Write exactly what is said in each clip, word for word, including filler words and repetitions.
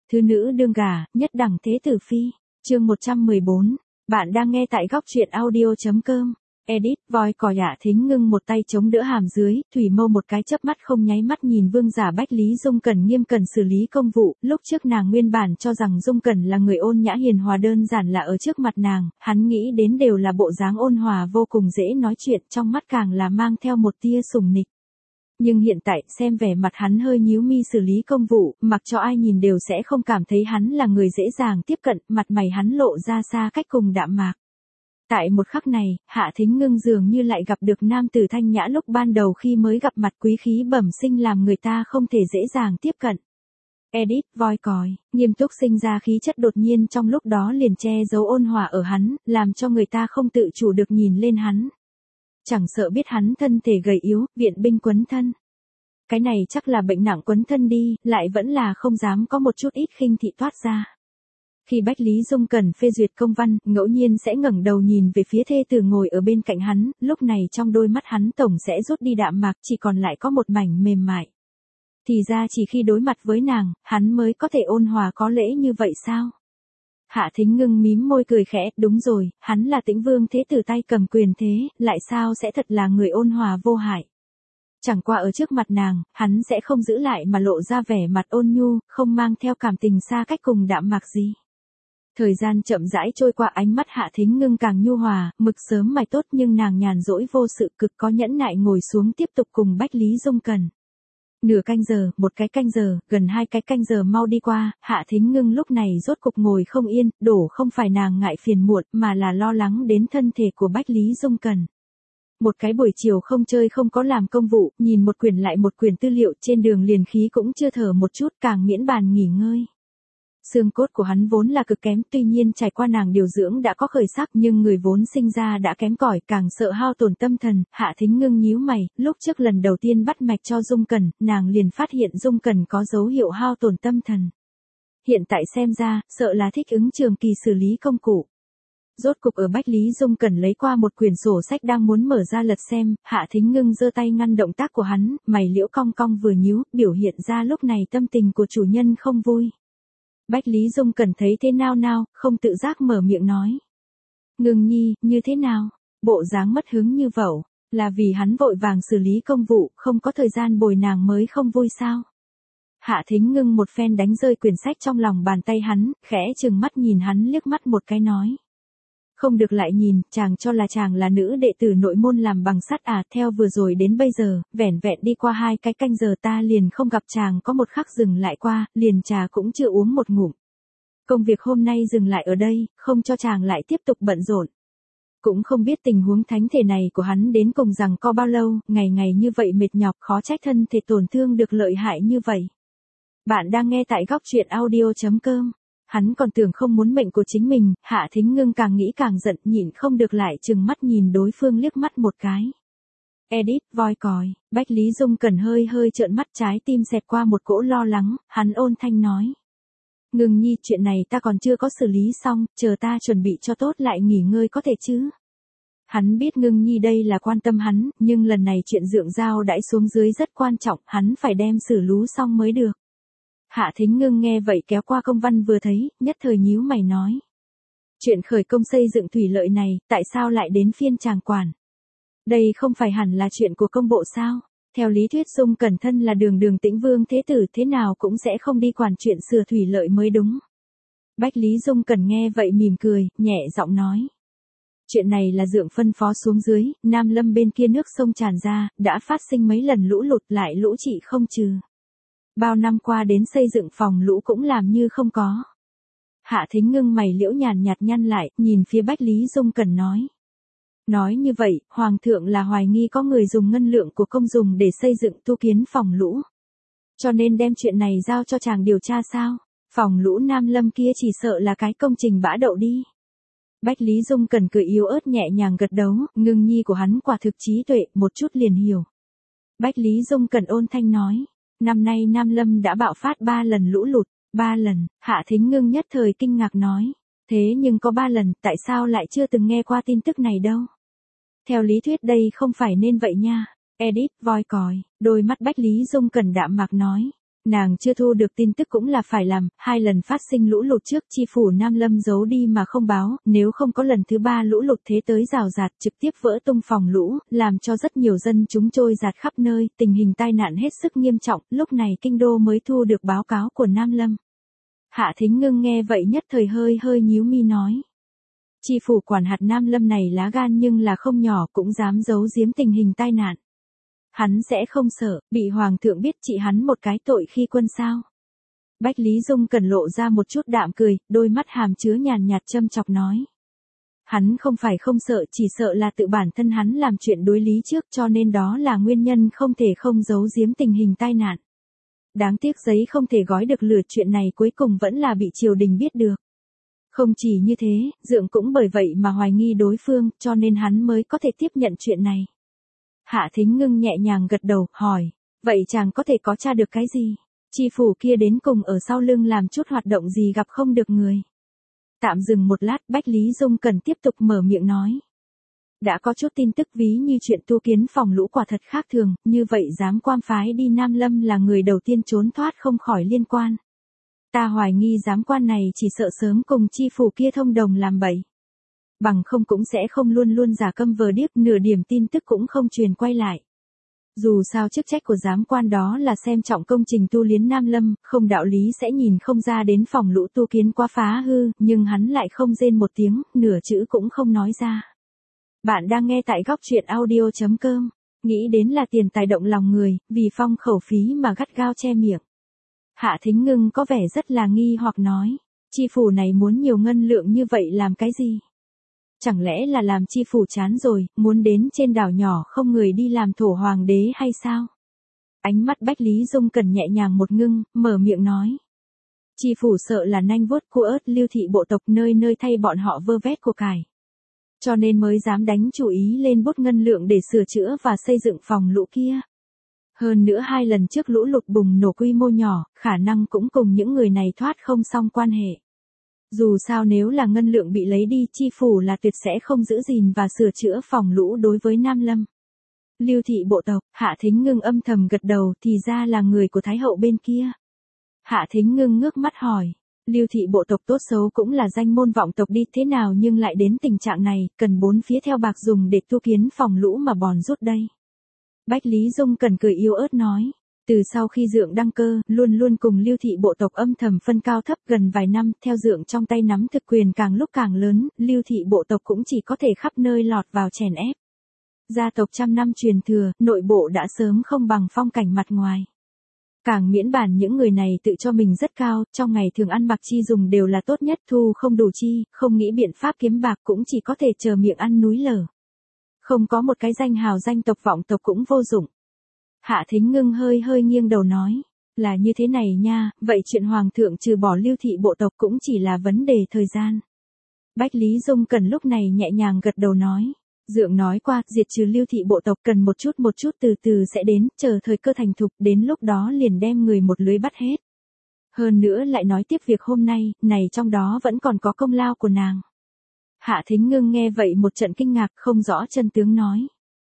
Thứ nữ đương gả, nhất đẳng thế tử phi. Chương một trăm mười bốn. Bạn đang nghe tại góc truyện audio chấm com. Edit, voi cò Hạ Thính Ngưng một tay chống đỡ hàm dưới, thủy mâu một cái chớp mắt không nháy mắt nhìn vương giả Bách Lý Dung Cẩn nghiêm cẩn xử lý công vụ. Lúc trước nàng nguyên bản cho rằng Dung Cẩn là người ôn nhã hiền hòa đơn giản là ở trước mặt nàng, hắn nghĩ đến đều là bộ dáng ôn hòa vô cùng dễ nói chuyện, trong mắt càng là mang theo một tia sủng nịch. Nhưng hiện tại, xem vẻ mặt hắn hơi nhíu mi xử lý công vụ, mặc cho ai nhìn đều sẽ không cảm thấy hắn là người dễ dàng tiếp cận, mặt mày hắn lộ ra xa cách cùng đạm mạc. Tại một khắc này, Hạ Thính Ngưng dường như lại gặp được nam tử thanh nhã lúc ban đầu khi mới gặp mặt, quý khí bẩm sinh làm người ta không thể dễ dàng tiếp cận. Edit, voi còi, nghiêm túc sinh ra khí chất đột nhiên trong lúc đó liền che giấu ôn hòa ở hắn, làm cho người ta không tự chủ được nhìn lên hắn. Chẳng sợ biết hắn thân thể gầy yếu, viện binh quấn thân. Cái này chắc là bệnh nặng quấn thân đi, lại vẫn là không dám có một chút ít khinh thị toát ra. Khi Bách Lý Dung Cẩn phê duyệt công văn, ngẫu nhiên sẽ ngẩng đầu nhìn về phía thê tử ngồi ở bên cạnh hắn, lúc này trong đôi mắt hắn tổng sẽ rút đi đạm mạc, chỉ còn lại có một mảnh mềm mại. Thì ra chỉ khi đối mặt với nàng, hắn mới có thể ôn hòa có lễ như vậy sao? Hạ Thính Ngưng mím môi cười khẽ, đúng rồi, hắn là Tĩnh Vương thế tử tay cầm quyền thế, lại sao sẽ thật là người ôn hòa vô hại. Chẳng qua ở trước mặt nàng, hắn sẽ không giữ lại mà lộ ra vẻ mặt ôn nhu, không mang theo cảm tình xa cách cùng đạm mạc gì. Thời gian chậm rãi trôi qua, ánh mắt Hạ Thính Ngưng càng nhu hòa, mực sớm mài tốt nhưng nàng nhàn rỗi vô sự, cực có nhẫn nại ngồi xuống tiếp tục cùng Bách Lý Dung Cẩn. Nửa canh giờ, một cái canh giờ, gần hai cái canh giờ mau đi qua, Hạ Thính Ngưng lúc này rốt cục ngồi không yên, đổ không phải nàng ngại phiền muộn, mà là lo lắng đến thân thể của Bách Lý Dung Cẩn. Một cái buổi chiều không chơi không có làm công vụ, nhìn một quyển lại một quyển tư liệu, trên đường liền khí cũng chưa thở một chút, càng miễn bàn nghỉ ngơi. Xương cốt của hắn vốn là cực kém, tuy nhiên trải qua nàng điều dưỡng đã có khởi sắc, nhưng người vốn sinh ra đã kém cỏi, càng sợ hao tổn tâm thần. Hạ Thính Ngưng nhíu mày, lúc trước lần đầu tiên bắt mạch cho Dung Cẩn, nàng liền phát hiện Dung Cẩn có dấu hiệu hao tổn tâm thần. Hiện tại xem ra, sợ là thích ứng trường kỳ xử lý công cụ. Rốt cục ở Bách Lý Dung Cẩn lấy qua một quyển sổ sách đang muốn mở ra lật xem, Hạ Thính Ngưng giơ tay ngăn động tác của hắn, mày liễu cong cong vừa nhíu, biểu hiện ra lúc này tâm tình của chủ nhân không vui. Bách Lý Dung Cẩn thấy thế nao nao, không tự giác mở miệng nói. Ngưng nhi, như thế nào? Bộ dáng mất hứng như vẩu, là vì hắn vội vàng xử lý công vụ, không có thời gian bồi nàng mới không vui sao? Hạ Thính Ngưng một phen đánh rơi quyển sách trong lòng bàn tay hắn, khẽ chừng mắt nhìn hắn liếc mắt một cái nói. Không được lại nhìn, chàng cho là chàng là nữ đệ tử nội môn làm bằng sắt à, theo vừa rồi đến bây giờ, vẻn vẹn đi qua hai cái canh giờ ta liền không gặp chàng có một khắc dừng lại qua, liền trà cũng chưa uống một ngụm. Công việc hôm nay dừng lại ở đây, không cho chàng lại tiếp tục bận rộn. Cũng không biết tình huống thánh thể này của hắn đến cùng rằng có bao lâu, ngày ngày như vậy mệt nhọc khó trách thân thể tổn thương được lợi hại như vậy. Bạn đang nghe tại góc truyện audio chấm com. Hắn còn tưởng không muốn mệnh của chính mình, Hạ Thính Ngưng càng nghĩ càng giận, nhịn không được lại chừng mắt nhìn đối phương liếc mắt một cái. Edit, voi còi, Bách Lý Dung Cẩn hơi hơi trợn mắt, trái tim xẹt qua một cỗ lo lắng, hắn ôn thanh nói. Ngưng nhi, chuyện này ta còn chưa có xử lý xong, chờ ta chuẩn bị cho tốt lại nghỉ ngơi có thể chứ. Hắn biết Ngưng nhi đây là quan tâm hắn, nhưng lần này chuyện dượng giao đãi xuống dưới rất quan trọng, hắn phải đem xử lú xong mới được. Hạ Thính Ngưng nghe vậy kéo qua công văn vừa thấy, nhất thời nhíu mày nói. Chuyện khởi công xây dựng thủy lợi này, tại sao lại đến phiên chàng quản? Đây không phải hẳn là chuyện của công bộ sao? Theo lý thuyết Dung Cẩn thân là đường đường Tĩnh Vương thế tử, thế nào cũng sẽ không đi quản chuyện sửa thủy lợi mới đúng. Bách Lý Dung Cẩn nghe vậy mỉm cười, nhẹ giọng nói. Chuyện này là dượng phân phó xuống dưới, Nam Lâm bên kia nước sông tràn ra, đã phát sinh mấy lần lũ lụt lại lũ trị không trừ. Bao năm qua đến xây dựng phòng lũ cũng làm như không có. Hạ Thính Ngưng mày liễu nhàn nhạt nhăn lại, nhìn phía Bách Lý Dung Cẩn nói. Nói như vậy, Hoàng thượng là hoài nghi có người dùng ngân lượng của công dùng để xây dựng tu kiến phòng lũ. Cho nên đem chuyện này giao cho chàng điều tra sao? Phòng lũ Nam Lâm kia chỉ sợ là cái công trình bã đậu đi. Bách Lý Dung Cẩn cười yếu ớt nhẹ nhàng gật đầu, Ngưng nhi của hắn quả thực trí tuệ, một chút liền hiểu. Bách Lý Dung Cẩn ôn thanh nói. Năm nay Nam Lâm đã bạo phát ba lần lũ lụt, ba lần, Hạ Thính Ngưng nhất thời kinh ngạc nói. Thế nhưng có ba lần, tại sao lại chưa từng nghe qua tin tức này đâu? Theo lý thuyết đây không phải nên vậy nha. Edit, voi còi, đôi mắt Bách Lý Dung Cẩn đạm mạc nói. Nàng chưa thu được tin tức cũng là phải làm, hai lần phát sinh lũ lụt trước chi phủ Nam Lâm giấu đi mà không báo, nếu không có lần thứ ba lũ lụt thế tới rào rạt trực tiếp vỡ tung phòng lũ, làm cho rất nhiều dân chúng trôi dạt khắp nơi, tình hình tai nạn hết sức nghiêm trọng, lúc này kinh đô mới thu được báo cáo của Nam Lâm. Hạ Thính Ngưng nghe vậy nhất thời hơi hơi nhíu mi nói. Chi phủ quản hạt Nam Lâm này lá gan nhưng là không nhỏ cũng dám giấu giếm tình hình tai nạn. Hắn sẽ không sợ, bị hoàng thượng biết trị hắn một cái tội khi quân sao. Bách Lý Dung cần lộ ra một chút đạm cười, đôi mắt hàm chứa nhàn nhạt châm chọc nói. Hắn không phải không sợ, chỉ sợ là tự bản thân hắn làm chuyện đối lý trước cho nên đó là nguyên nhân không thể không giấu giếm tình hình tai nạn. Đáng tiếc giấy không thể gói được lửa, chuyện này cuối cùng vẫn là bị triều đình biết được. Không chỉ như thế, Dượng cũng bởi vậy mà hoài nghi đối phương, cho nên hắn mới có thể tiếp nhận chuyện này. Hạ Thính Ngưng nhẹ nhàng gật đầu, hỏi, vậy chàng có thể có tra được cái gì? Chi phủ kia đến cùng ở sau lưng làm chút hoạt động gì gặp không được người? Tạm dừng một lát, Bách Lý Dung cần tiếp tục mở miệng nói. Đã có chút tin tức ví như chuyện tu kiến phòng lũ quả thật khác thường, như vậy dám quan phái đi Nam Lâm là người đầu tiên trốn thoát không khỏi liên quan. Ta hoài nghi giám quan này chỉ sợ sớm cùng chi phủ kia thông đồng làm bậy. Bằng không cũng sẽ không luôn luôn giả câm vờ điếc, nửa điểm tin tức cũng không truyền quay lại. Dù sao chức trách của giám quan đó là xem trọng công trình tu liến Nam Lâm, không đạo lý sẽ nhìn không ra đến phòng lũ tu kiến quá phá hư, nhưng hắn lại không rên một tiếng, nửa chữ cũng không nói ra. Bạn đang nghe tại góc truyện audio chấm com, nghĩ đến là tiền tài động lòng người, vì phong khẩu phí mà gắt gao che miệng. Hạ Thính Ngưng có vẻ rất là nghi hoặc nói, chi phủ này muốn nhiều ngân lượng như vậy làm cái gì? Chẳng lẽ là làm chi phủ chán rồi, muốn đến trên đảo nhỏ không người đi làm thổ hoàng đế hay sao? Ánh mắt Bách Lý Dung cần nhẹ nhàng một ngưng, mở miệng nói. Chi phủ sợ là nanh vuốt cua ớt lưu thị bộ tộc nơi nơi thay bọn họ vơ vét của cải. Cho nên mới dám đánh chủ ý lên bút ngân lượng để sửa chữa và xây dựng phòng lũ kia. Hơn nữa hai lần trước lũ lụt bùng nổ quy mô nhỏ, khả năng cũng cùng những người này thoát không xong quan hệ. Dù sao nếu là ngân lượng bị lấy đi, chi phủ là tuyệt sẽ không giữ gìn và sửa chữa phòng lũ đối với Nam Lâm. Lưu thị bộ tộc, Hạ Thính Ngưng âm thầm gật đầu, thì ra là người của Thái hậu bên kia. Hạ Thính Ngưng ngước mắt hỏi, Lưu thị bộ tộc tốt xấu cũng là danh môn vọng tộc đi, thế nào nhưng lại đến tình trạng này, cần bốn phía theo bạc dùng để tu kiến phòng lũ mà bòn rút đây. Bách Lý Dung cần cười yếu ớt nói. Từ sau khi Dượng đăng cơ, luôn luôn cùng Lưu thị bộ tộc âm thầm phân cao thấp gần vài năm, theo Dượng trong tay nắm thực quyền càng lúc càng lớn, Lưu thị bộ tộc cũng chỉ có thể khắp nơi lọt vào chèn ép. Gia tộc trăm năm truyền thừa, nội bộ đã sớm không bằng phong cảnh mặt ngoài. Càng miễn bàn những người này tự cho mình rất cao, trong ngày thường ăn mặc chi dùng đều là tốt nhất, thu không đủ chi, không nghĩ biện pháp kiếm bạc cũng chỉ có thể chờ miệng ăn núi lở. Không có một cái danh hào danh tộc vọng tộc cũng vô dụng. Hạ Thính Ngưng hơi hơi nghiêng đầu nói, là như thế này nha, vậy chuyện hoàng thượng trừ bỏ Lưu thị bộ tộc cũng chỉ là vấn đề thời gian. Bách Lý Dung cần lúc này nhẹ nhàng gật đầu nói, Dượng nói qua, diệt trừ Lưu thị bộ tộc cần một chút một chút từ từ sẽ đến, chờ thời cơ thành thục, đến lúc đó liền đem người một lưới bắt hết. Hơn nữa lại nói tiếp việc hôm nay, này trong đó vẫn còn có công lao của nàng. Hạ Thính Ngưng nghe vậy một trận kinh ngạc, không rõ chân tướng nói.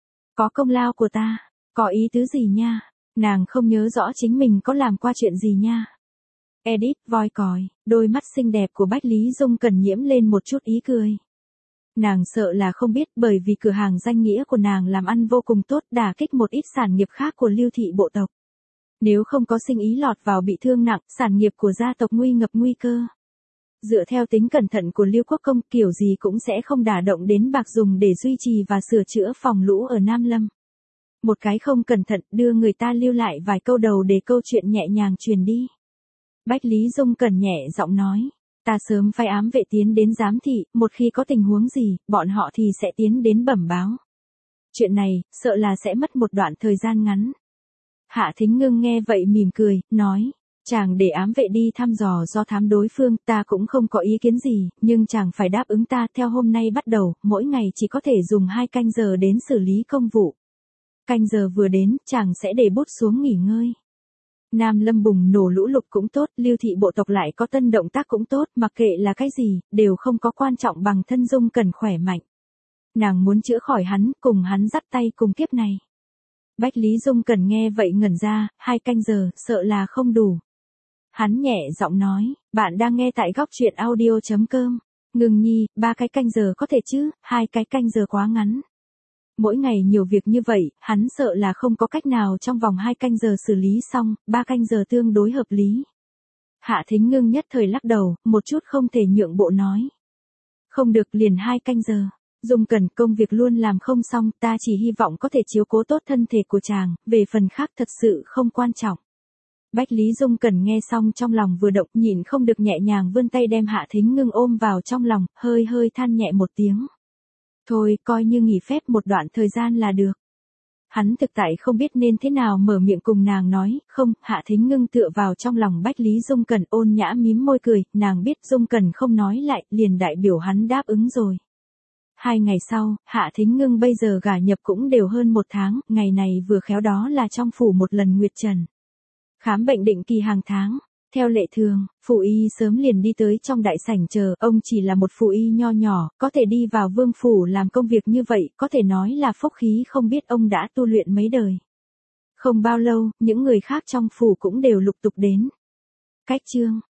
Có công lao của ta, có ý tứ gì nha, nàng không nhớ rõ chính mình có làm qua chuyện gì nha. Edit, voi còi, đôi mắt xinh đẹp của Bách Lý Dung cần nhiễm lên một chút ý cười. Nàng sợ là không biết, bởi vì cửa hàng danh nghĩa của nàng làm ăn vô cùng tốt, đả kích một ít sản nghiệp khác của Lưu thị bộ tộc. Nếu không có sinh ý lọt vào bị thương nặng, sản nghiệp của gia tộc nguy ngập nguy cơ. Dựa theo tính cẩn thận của Lưu Quốc Công, kiểu gì cũng sẽ không đả động đến bạc dùng để duy trì và sửa chữa phòng lũ ở Nam Lâm. Một cái không cẩn thận đưa người ta lưu lại vài câu đầu để câu chuyện nhẹ nhàng truyền đi. Bách Lý Dung cần nhẹ giọng nói, ta sớm phái ám vệ tiến đến giám thị, một khi có tình huống gì, bọn họ thì sẽ tiến đến bẩm báo. Chuyện này, sợ là sẽ mất một đoạn thời gian ngắn. Hạ Thính Ngưng nghe vậy mỉm cười, nói, chàng để ám vệ đi thăm dò do thám đối phương, ta cũng không có ý kiến gì, nhưng chàng phải đáp ứng ta, theo hôm nay bắt đầu, mỗi ngày chỉ có thể dùng hai canh giờ đến xử lý công vụ. Canh giờ vừa đến, chàng sẽ để bút xuống nghỉ ngơi. Nam Lâm bùng nổ lũ lụt cũng tốt, Lưu thị bộ tộc lại có tân động tác cũng tốt, mặc kệ là cái gì, đều không có quan trọng bằng thân Dung cần khỏe mạnh. Nàng muốn chữa khỏi hắn, cùng hắn dắt tay cùng kiếp này. Bách Lý Dung Cẩn nghe vậy ngẩn ra, hai canh giờ, sợ là không đủ. Hắn nhẹ giọng nói, bạn đang nghe tại góc truyện audio.com. Ngưng nhi, ba cái canh giờ có thể chứ, hai cái canh giờ quá ngắn. Mỗi ngày nhiều việc như vậy, hắn sợ là không có cách nào trong vòng hai canh giờ xử lý xong, ba canh giờ tương đối hợp lý. Hạ Thính Ngưng nhất thời lắc đầu, một chút không thể nhượng bộ nói. Không được, liền hai canh giờ. Dung Cẩn, công việc luôn làm không xong, ta chỉ hy vọng có thể chiếu cố tốt thân thể của chàng, về phần khác thật sự không quan trọng. Bách Lý Dung Cẩn nghe xong trong lòng vừa động, nhịn không được nhẹ nhàng vươn tay đem Hạ Thính Ngưng ôm vào trong lòng, hơi hơi than nhẹ một tiếng. Thôi, coi như nghỉ phép một đoạn thời gian là được. Hắn thực tại không biết nên thế nào mở miệng cùng nàng nói, không, Hạ Thính Ngưng tựa vào trong lòng Bách Lý Dung Cẩn ôn nhã mím môi cười, nàng biết Dung Cẩn không nói lại, liền đại biểu hắn đáp ứng rồi. Hai ngày sau, Hạ Thính Ngưng bây giờ gả nhập cũng đều hơn một tháng, ngày này vừa khéo đó là trong phủ một lần nguyệt trần. Khám bệnh định kỳ hàng tháng. Theo lệ thường, phụ y sớm liền đi tới trong đại sảnh chờ, ông chỉ là một phụ y nho nhỏ, có thể đi vào vương phủ làm công việc như vậy, có thể nói là phúc khí không biết ông đã tu luyện mấy đời. Không bao lâu, những người khác trong phủ cũng đều lục tục đến. Cách chương